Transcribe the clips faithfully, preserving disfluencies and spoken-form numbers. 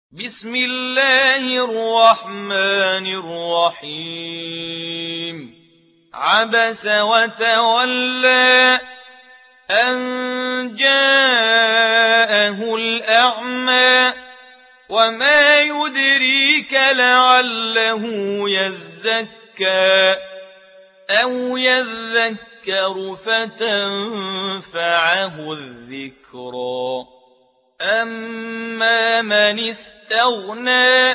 بسم الله الرحمن الرحيم عبس وتولى أن جاءه الأعمى وما يدريك لعله يزكى أو يذكر فتنفعه الذكرى أما من استغنى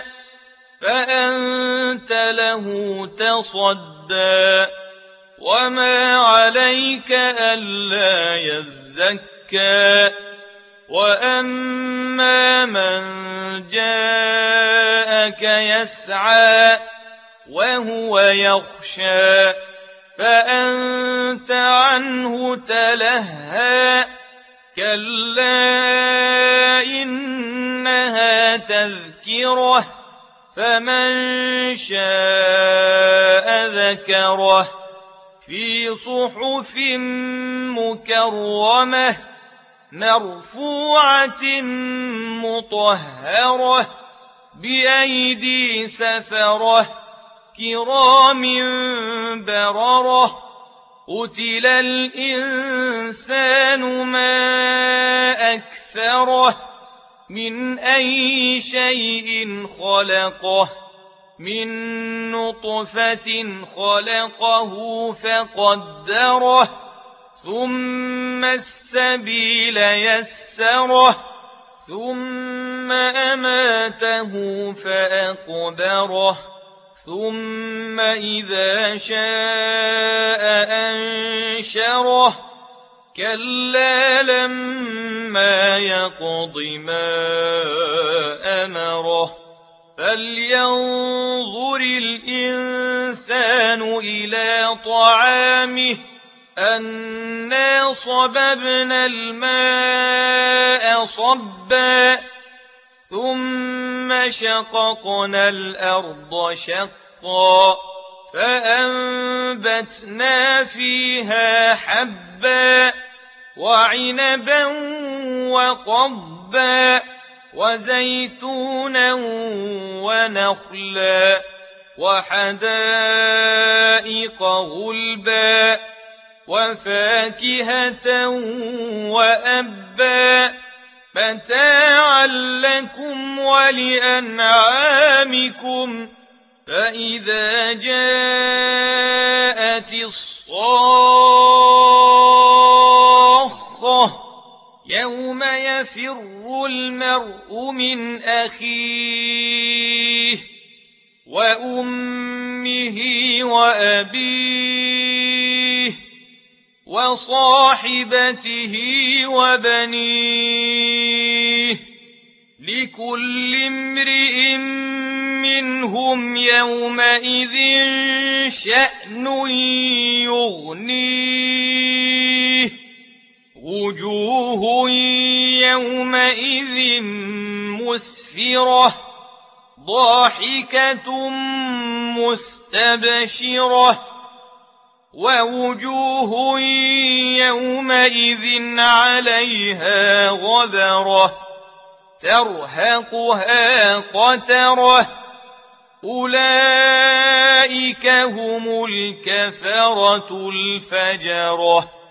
فأنت له تصدى وما عليك ألا يزكى وأما من جاءك يسعى وهو يخشى فأنت عنه تلهى كلا إنها تذكرة فمن شاء ذكره في صحف مكرمة مرفوعة مطهرة بأيدي سفرة كرام بررة قتل الإنسان ما أكفره من أي شيء خلقه من نطفة خلقه فقدره ثم السبيل يسره ثم أماته فأقبره ثم إذا شاء أنشره كلا لما يقض ما أمره فلينظر الإنسان إلى طعامه أنا صببنا الماء صبا ثم شققنا الأرض شقا فأنبتنا فيها حبا وعنبا وقضبا وزيتونا ونخلا وحدائق غلبا وفاكهة وأبا متاعا لكم ولأنعامكم فإذا جاءت الصاخة يوم يفر المرء من أخيه وأمه وأبيه وصاحبته وبنيه لكل امرئ منهم يومئذ شأن يغنيه وجوه يومئذ مسفرة ضاحكة مستبشرة ووجوه يومئذ عليها غبرة ترهقها قترة أولئك هم الكفرة الفجرة.